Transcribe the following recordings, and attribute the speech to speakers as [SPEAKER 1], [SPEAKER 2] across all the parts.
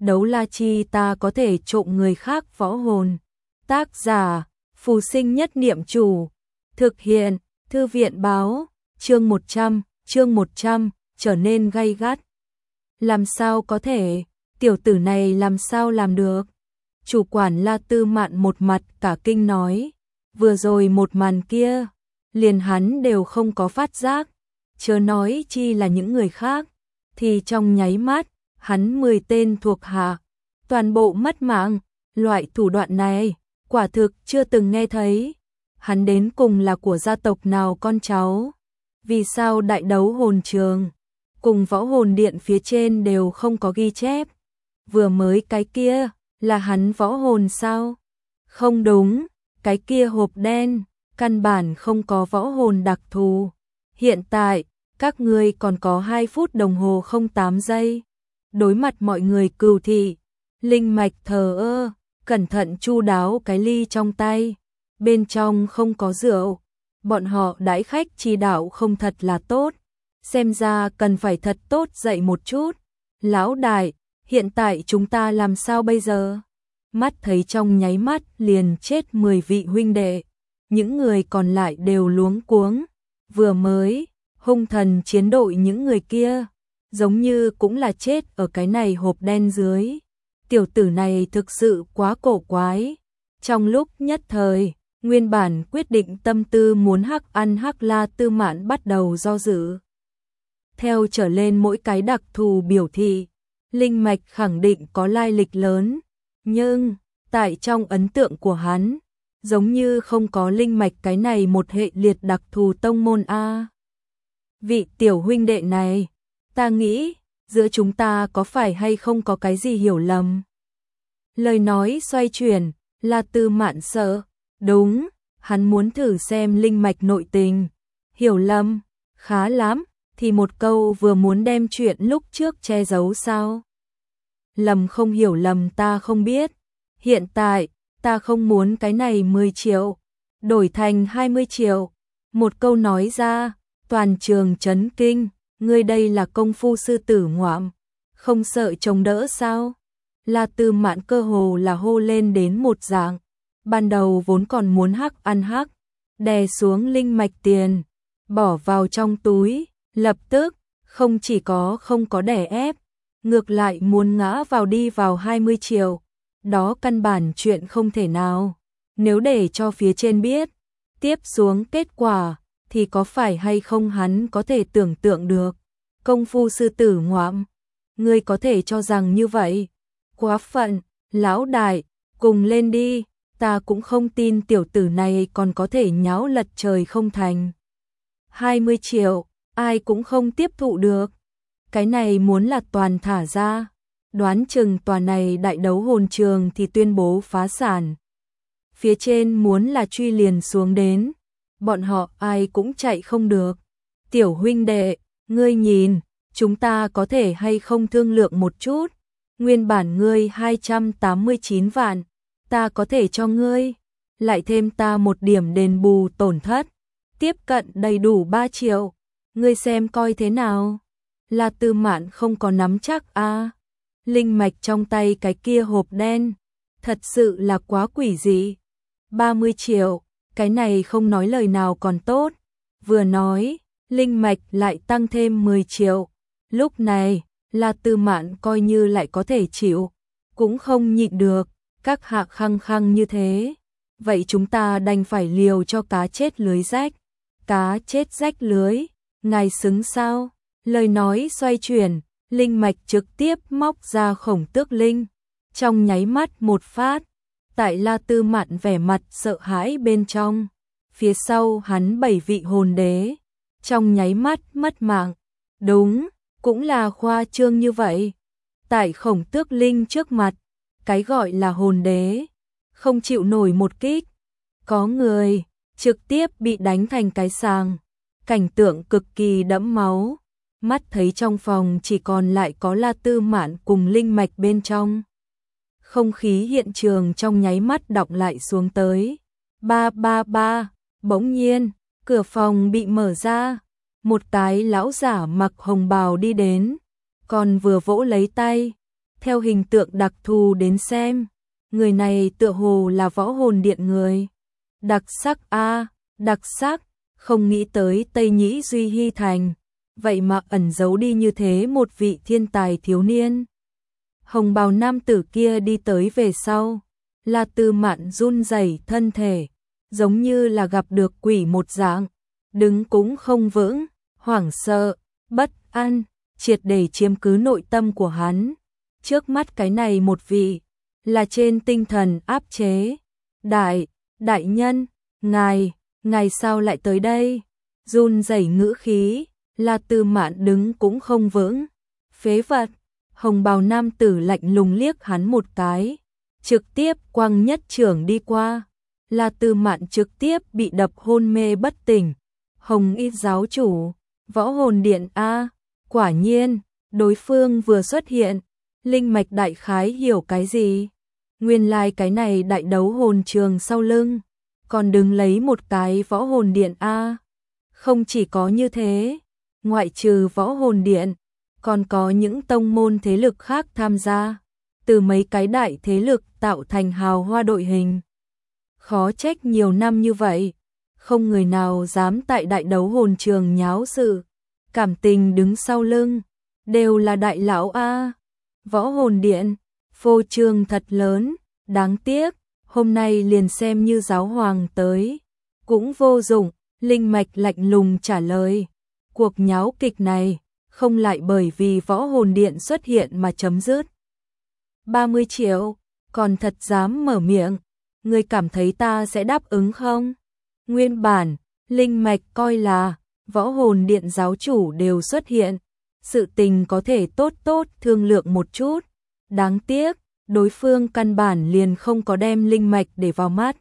[SPEAKER 1] Đấu la chi ta có thể trộm người khác võ hồn. Tác giả, Phù Sinh Nhất Niệm Chủ. Thực hiện, Thư viện báo, chương 100, trở nên gay gắt. Làm sao có thể, tiểu tử này làm sao làm được? Chủ quản La Tư Mạn một mặt cả kinh nói, vừa rồi một màn kia, liền hắn đều không có phát giác, chớ nói chi là những người khác, thì trong nháy mắt, hắn 10 tên thuộc hạ, toàn bộ mất mạng, loại thủ đoạn này, quả thực chưa từng nghe thấy. Hắn đến cùng là của gia tộc nào con cháu? Vì sao đại đấu hồn trường cùng võ hồn điện phía trên đều không có ghi chép? Vừa mới cái kia là hắn võ hồn sao? Không đúng, cái kia hộp đen căn bản không có võ hồn đặc thù. Hiện tại, các ngươi còn có 2 phút đồng hồ 08 giây. Đối mặt mọi người cừu thị, Linh Mạch thờ ơ, cẩn thận chu đáo cái ly trong tay. Bên trong không có rượu, bọn họ đãi khách chỉ đạo không thật là tốt, xem ra cần phải thật tốt dậy một chút. Lão đại, hiện tại chúng ta làm sao bây giờ? Mắt thấy trong nháy mắt liền chết 10 vị huynh đệ, những người còn lại đều luống cuống. Vừa mới, hung thần chiến đội những người kia, giống như cũng là chết ở cái này hộp đen dưới. Tiểu tử này thực sự quá cổ quái. Trong lúc nhất thời, nguyên bản quyết định tâm tư muốn hắc ăn hắc La Tư Mạn bắt đầu do dự. Theo trở lên mỗi cái đặc thù biểu thị, Linh Mạch khẳng định có lai lịch lớn, nhưng tại trong ấn tượng của hắn, giống như không có Linh Mạch cái này một hệ liệt đặc thù tông môn a. Vị tiểu huynh đệ này, ta nghĩ giữa chúng ta có phải hay không có cái gì hiểu lầm? Lời nói xoay chuyển, La Tư Mạn sợ. Đúng, hắn muốn thử xem Linh Mạch nội tình. Hiểu lầm, khá lắm, thì một câu vừa muốn đem chuyện lúc trước che giấu sao? Lầm không hiểu lầm ta không biết. Hiện tại, ta không muốn cái này 10 triệu, đổi thành 20 triệu. Một câu nói ra, toàn trường chấn kinh, ngươi đây là công phu sư tử ngoạm, không sợ chống đỡ sao? La Tư Mạn cơ hồ là hô lên đến một dạng. Ban đầu vốn còn muốn hắc ăn hắc, đè xuống Linh Mạch tiền, bỏ vào trong túi, lập tức, không chỉ có không có đè ép, ngược lại muốn ngã vào đi vào 20 triệu. Đó căn bản chuyện không thể nào. Nếu để cho phía trên biết, tiếp xuống kết quả, thì có phải hay không hắn có thể tưởng tượng được. Công phu sư tử ngoạm, ngươi có thể cho rằng như vậy. Quá phận, lão đại, cùng lên đi. Ta cũng không tin tiểu tử này còn có thể nháo lật trời không thành. 20 triệu, ai cũng không tiếp thụ được. Cái này muốn là toàn thả ra, đoán chừng tòa này đại đấu hồn trường thì tuyên bố phá sản. Phía trên muốn là truy liền xuống đến, bọn họ ai cũng chạy không được. Tiểu huynh đệ, ngươi nhìn, chúng ta có thể hay không thương lượng một chút? Nguyên bản ngươi 289 vạn. Ta có thể cho ngươi, lại thêm ta một điểm đền bù tổn thất, tiếp cận đầy đủ 3 triệu, ngươi xem coi thế nào. La Tư Mạn không có nắm chắc a. Linh Mạch trong tay cái kia hộp đen, thật sự là quá quỷ dị. 30 triệu, cái này không nói lời nào còn tốt, vừa nói, Linh Mạch lại tăng thêm 10 triệu. Lúc này, La Tư Mạn coi như lại có thể chịu, cũng không nhịn được. Các hạ khăng khăng như thế, vậy chúng ta đành phải liều cho cá chết lưới rách. Cá chết rách lưới, ngài xứng sao? Lời nói xoay chuyển, Linh Mạch trực tiếp móc ra khổng tước linh. Trong nháy mắt một phát, tại La Tư Mạn vẻ mặt sợ hãi bên trong. Phía sau hắn 7 vị hồn đế, trong nháy mắt mất mạng. Đúng, cũng là khoa trương như vậy. Tại khổng tước linh trước mặt, cái gọi là hồn đế, không chịu nổi một kích. Có người trực tiếp bị đánh thành cái sàng, cảnh tượng cực kỳ đẫm máu. Mắt thấy trong phòng chỉ còn lại có La Tư Mạn cùng Linh Mạch bên trong. Không khí hiện trường trong nháy mắt đọng lại xuống tới. Ba ba ba, bỗng nhiên, cửa phòng bị mở ra. Một cái lão giả mặc hồng bào đi đến, còn vừa vỗ lấy tay. Theo hình tượng đặc thù đến xem, người này tựa hồ là võ hồn điện người. Đặc sắc a, đặc sắc, không nghĩ tới Tây Nhĩ Duy Hy Thành, vậy mà ẩn giấu đi như thế một vị thiên tài thiếu niên. Hồng bào nam tử kia đi tới về sau, La Tư Mạn run rẩy thân thể, giống như là gặp được quỷ một dạng, đứng cũng không vững, hoảng sợ, bất an, triệt để chiếm cứ nội tâm của hắn. Trước mắt cái này một vị, là trên tinh thần áp chế. Đại nhân, ngài sao lại tới đây? Run rẩy ngữ khí, La Tư Mạn đứng cũng không vững. Phế vật, hồng bào nam tử lạnh lùng liếc hắn một cái, trực tiếp quăng nhất chưởng đi qua. La Tư Mạn trực tiếp bị đập hôn mê bất tỉnh. Hồng Y giáo chủ, võ hồn điện a, quả nhiên, đối phương vừa xuất hiện, linh mạch đại khái hiểu cái gì? Nguyên lai cái này đại đấu hồn trường sau lưng, còn đứng lấy một cái võ hồn điện a. Không chỉ có như thế, ngoại trừ võ hồn điện, còn có những tông môn thế lực khác tham gia, từ mấy cái đại thế lực tạo thành hào hoa đội hình. Khó trách nhiều năm như vậy, không người nào dám tại đại đấu hồn trường nháo sự, cảm tình đứng sau lưng, đều là đại lão a. Võ hồn điện, phô trương thật lớn, đáng tiếc, hôm nay liền xem như giáo hoàng tới, cũng vô dụng. Linh mạch lạnh lùng trả lời, cuộc nháo kịch này không lại bởi vì võ hồn điện xuất hiện mà chấm dứt. 30 triệu, còn thật dám mở miệng, ngươi cảm thấy ta sẽ đáp ứng không? Nguyên bản, linh mạch coi là võ hồn điện giáo chủ đều xuất hiện, sự tình có thể tốt thương lượng một chút, đáng tiếc, đối phương căn bản liền không có đem linh mạch để vào mắt.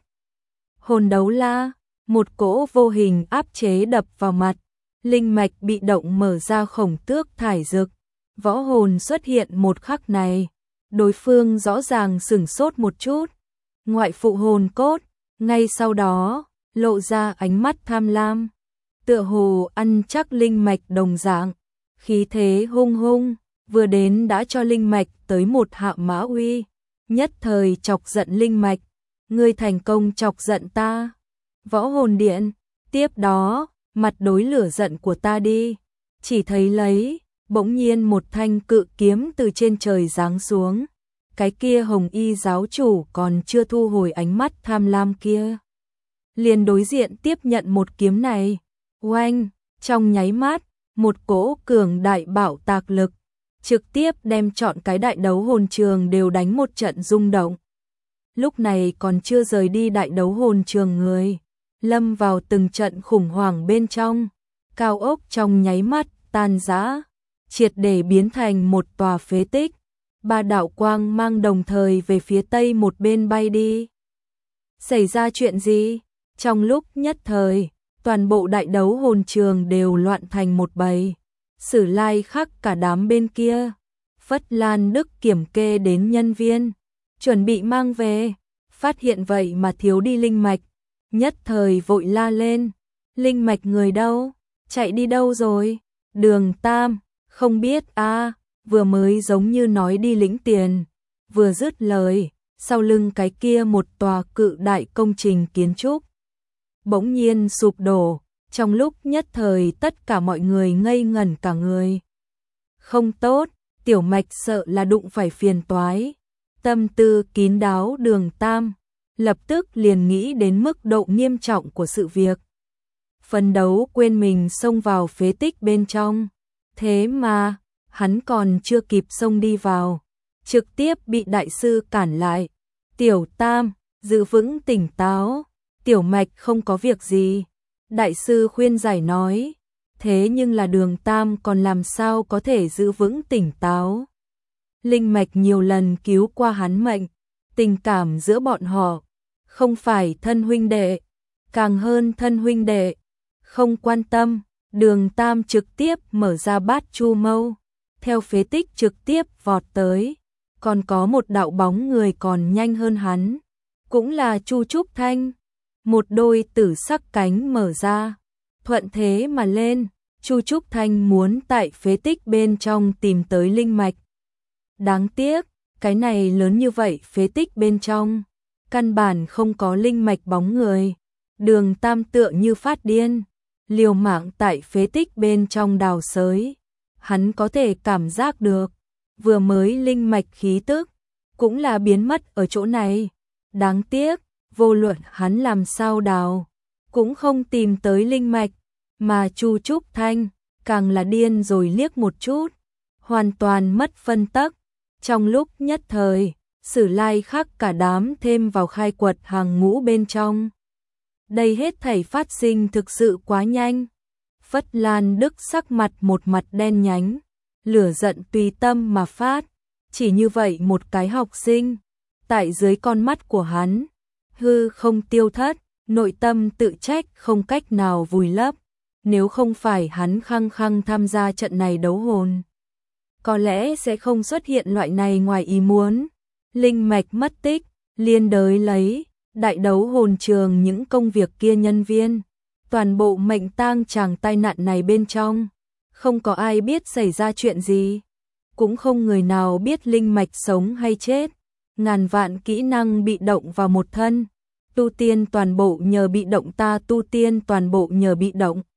[SPEAKER 1] Hồn đấu la, một cỗ vô hình áp chế đập vào mặt, linh mạch bị động mở ra khổng tước thải dực. Võ hồn xuất hiện một khắc này, đối phương rõ ràng sửng sốt một chút. Ngoại phụ hồn cốt, ngay sau đó, lộ ra ánh mắt tham lam. Tựa hồ ăn chắc linh mạch đồng dạng, khí thế hung hung, vừa đến đã cho linh mạch tới một hạ mã uy, nhất thời chọc giận linh mạch. Ngươi thành công chọc giận ta. Võ hồn điện, tiếp đó, mặt đối lửa giận của ta đi. Chỉ thấy lấy, bỗng nhiên một thanh cự kiếm từ trên trời giáng xuống. Cái kia hồng y giáo chủ còn chưa thu hồi ánh mắt tham lam kia, liền đối diện tiếp nhận một kiếm này. Oanh, trong nháy mắt, một cỗ cường đại bạo tạc lực, trực tiếp đem trọn cái đại đấu hồn trường đều đánh một trận rung động. Lúc này còn chưa rời đi đại đấu hồn trường người, lâm vào từng trận khủng hoảng bên trong, cao ốc trong nháy mắt tan rã, triệt để biến thành một tòa phế tích. Ba đạo quang mang đồng thời về phía tây một bên bay đi. Xảy ra chuyện gì? Trong lúc nhất thời, toàn bộ đại đấu hồn trường đều loạn thành một bầy. Sử Lai Khắc cả đám bên kia, Phất Lan Đức kiểm kê đến nhân viên, chuẩn bị mang về, phát hiện vậy mà thiếu đi linh mạch, nhất thời vội la lên, linh mạch người đâu, chạy đi đâu rồi? Đường Tam, không biết a, vừa mới giống như nói đi lĩnh tiền, vừa dứt lời, sau lưng cái kia một tòa cự đại công trình kiến trúc bỗng nhiên sụp đổ, trong lúc nhất thời tất cả mọi người ngây ngẩn cả người. Không tốt, tiểu mạch sợ là đụng phải phiền toái. Tâm tư kín đáo Đường Tam, lập tức liền nghĩ đến mức độ nghiêm trọng của sự việc. Phấn đấu quên mình xông vào phế tích bên trong, thế mà, hắn còn chưa kịp xông đi vào, trực tiếp bị đại sư cản lại. Tiểu Tam, giữ vững tỉnh táo, tiểu mạch không có việc gì. Đại sư khuyên giải nói, thế nhưng là Đường Tam còn làm sao có thể giữ vững tỉnh táo. Linh mạch nhiều lần cứu qua hắn mệnh, tình cảm giữa bọn họ, không phải thân huynh đệ, càng hơn thân huynh đệ, không quan tâm. Đường Tam trực tiếp mở ra bát chu mâu, theo phế tích trực tiếp vọt tới, còn có một đạo bóng người còn nhanh hơn hắn, cũng là Chu Trúc Thanh. Một đôi tử sắc cánh mở ra, thuận thế mà lên. Chu Trúc Thanh muốn tại phế tích bên trong tìm tới linh mạch. Đáng tiếc, Cái này lớn như vậy phế tích bên trong, căn bản không có linh mạch bóng người. Đường Tam tựa như phát điên, liều mạng tại phế tích bên trong đào xới. Hắn có thể cảm giác được, vừa mới linh mạch khí tức, cũng là biến mất ở chỗ này. Đáng tiếc, vô luận hắn làm sao đào, cũng không tìm tới linh mạch, mà Chu Trúc Thanh càng là điên rồi liếc một chút, hoàn toàn mất phân tắc. Trong lúc nhất thời, Sử Lai Khắc cả đám thêm vào khai quật hàng ngũ bên trong. Đây hết thảy phát sinh thực sự quá nhanh. Phất Lan Đức sắc mặt một mặt đen nhánh, lửa giận tùy tâm mà phát. Chỉ như vậy một cái học sinh, tại dưới con mắt của hắn, hư không tiêu thất, nội tâm tự trách không cách nào vùi lấp. Nếu không phải hắn khăng khăng tham gia trận này đấu hồn, có lẽ sẽ không xuất hiện loại này ngoài ý muốn. Linh mạch mất tích, liên đới lấy, đại đấu hồn trường những công việc kia nhân viên, toàn bộ mệnh tang chàng tai nạn này bên trong. Không có ai biết xảy ra chuyện gì, cũng không người nào biết linh mạch sống hay chết. Ngàn vạn kỹ năng bị động vào một thân, tu tiên toàn bộ nhờ bị động, ta tu tiên toàn bộ nhờ bị động.